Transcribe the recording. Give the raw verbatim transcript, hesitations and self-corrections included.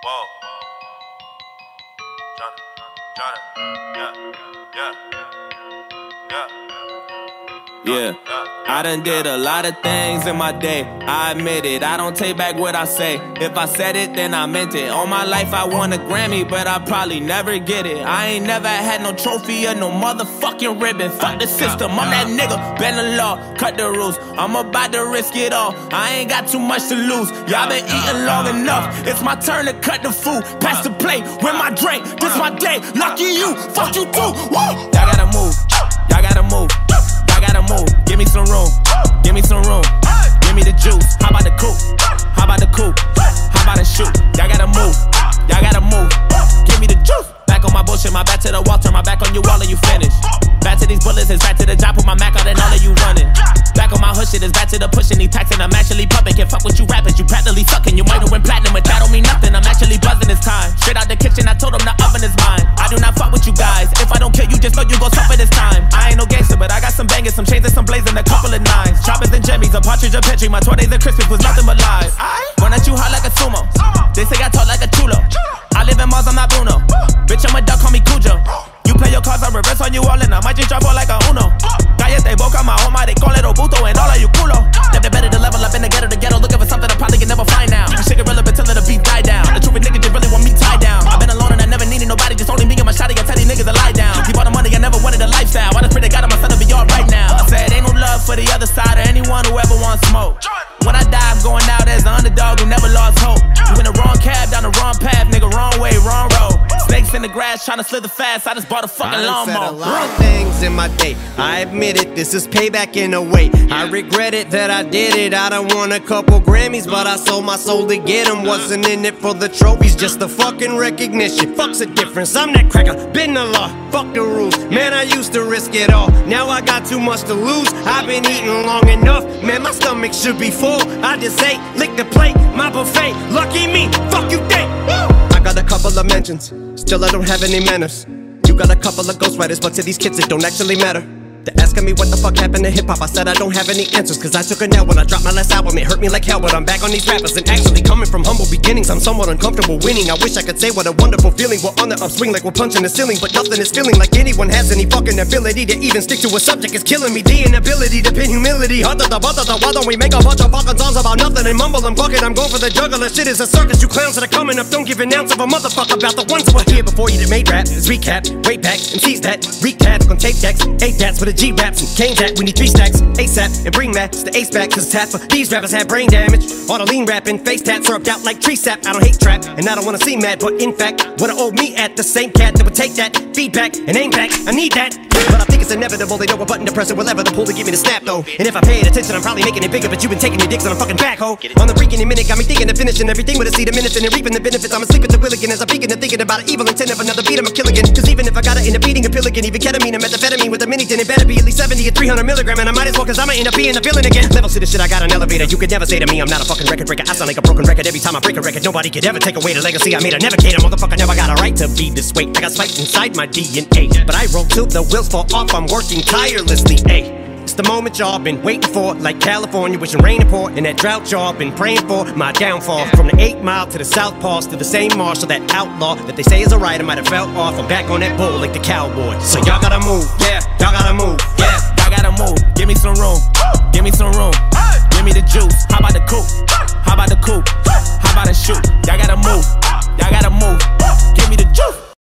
Whoa. Johnny, Johnny, yeah, yeah, yeah. Yeah, I done did a lot of things in my day, I admit it, I don't take back what I say. If I said it, then I meant it. All my life I won a Grammy, but I probably never get it. I ain't never had no trophy or no motherfucking ribbon. Fuck the system, I'm that nigga, bend the law, cut the rules. I'm about to risk it all, I ain't got too much to lose. Y'all been eating long enough, it's my turn to cut the food. Pass the plate, with my drink, this my day. Lucky you, fuck you too, woo! Y'all gotta move, y'all gotta move. Gotta move, give me some room, give me some room, give me the juice. How about the coupe? How about the coupe? How about the shoot? Y'all gotta move, y'all gotta move, give me the juice. Back on my bullshit, my back to the wall, turn my back on you all and you finish. Back to these bullets, it's back to the job, put my Mac out and all of you running. Back on my hood shit, it's back to the pushing, these taxing, I'm actually pumping. Can't fuck with you rappers, you practically sucking. You might have went platinum, but that don't mean nothing, I'm actually buzzing this time. Straight out the kitchen, I told them the oven is mine. I do not fuck with you guys, if I don't kill you, just know you gon' suffer this time. I ain't no gangster, but I got some bangers, some chains and some blazing, a couple of nines. Choppers and jimmies, a partridge, a petri, my twenties and Christmas was nothing but lies. Run at you hot like a sumo, they say I talk like a chulo. I live in Mars, I'm not Bruno. Bitch, I'm a duck, call me Cujo. You play your cards, I reverse on you all and I might just drop all like a Uno. Cállate boca, my home, they call it Obuto and all of you culo. Never better to level up in the ghetto, the ghetto, looking for something I probably can never find now. You shit irrelevant till the beat die down. The truth is niggas just really want me tied down. I've been alone and I never needed nobody, just only me and my shotty. I tell these niggas to lie down. Keep all the money, I never wanted a lifestyle. I just pray to God I'm son to be all right now. I said ain't no love for the other side or anyone who ever wants smoke. When I die, I'm going out as the underdog who never lost hope. You in the wrong cab, down the wrong path, nigga, wrong way, wrong road. Snakes in the grass, trying to slither fast, I just bought a fucking lawnmower. I said a lot of things in my day, I admit it, this is payback in a way. I regret it that I did it, I done won a couple Grammys, but I sold my soul to get them. Wasn't in it for the trophies, just the fucking recognition. Fuck's the difference, I'm that cracker, been the law, fuck the rules. Man, I used to risk it all, now I got too much to lose. I've been eating long enough, man, my stomach should be full. I just ate, lick the plate, my buffet. Lucky me, fuck you think. I got a couple of mentions, still I don't have any manners. You got a couple of ghostwriters, but to these kids it don't actually matter. They're asking me what the fuck happened to hip-hop. I said I don't have any answers, cause I took a nail when I dropped my last album. It hurt me like hell, but I'm back on these rappers. And actually coming from humble beginnings, I'm somewhat uncomfortable winning. I wish I could say what a wonderful feeling. We're on the upswing like we're punching the ceiling, but nothing is feeling like anyone has any fucking ability to even stick to a subject. It's killing me, the inability to pin humility. Why don't we make a bunch of fucking songs about nothing and mumble and fuck it? I'm going for the juggler, shit is a circus. You clowns that are coming up don't give an ounce of a motherfucker about the ones that were here before you that made rap. It's recap, way back, M Cs that recap on tape decks, eight dats with a G raps and K that we need three stacks ASAP and bring Max the ace back, cause half of these rappers have brain damage. All the lean rapping, face tats syrupped out like tree sap. I don't hate trap and I don't wanna see mad, but in fact wanna owe me at the same cat that would take that feedback and aim back. I need that, but I think it's inevitable. They know what button to press or whatever to pull to get me to snap though. And if I paid attention, I'm probably making it bigger, but you've been taking your dicks on a fucking backhoe. On the freaking minute, got me thinking of finishing everything with a seed of minutes and reaping the benefits. I'm asleep at the wheel again as I'm peeking and thinking about an evil intent of another beat. I'm a kill again, cause even if I gotta end up eating a pill again, even ketamine and methamphetamine with a mini tin, it better be at least seventy or three hundred milligram, and I might as well, cause I'ma end up being a villain again. Levels to the shit, I got an elevator. You could never say to me I'm not a fucking record breaker. I sound like a broken record every time I break a record. Nobody could ever take away the legacy I made. A navigator, motherfucker never got a right to be this way. I got spiked inside my D N A, but I roll till the wheels fall off. I'm working tirelessly, ayy. It's the moment y'all been waiting for, like California wishing rain and pour. And that drought y'all been praying for, my downfall. From the eight mile to the South Pass to the same marshal, that outlaw that they say is a writer might have fell off. I'm back on that bull like the cowboy. So y'all gotta move, yeah, y'all gotta move, yeah. Y'all gotta move, give me some room, give me some room, give me the juice. How about the coupe?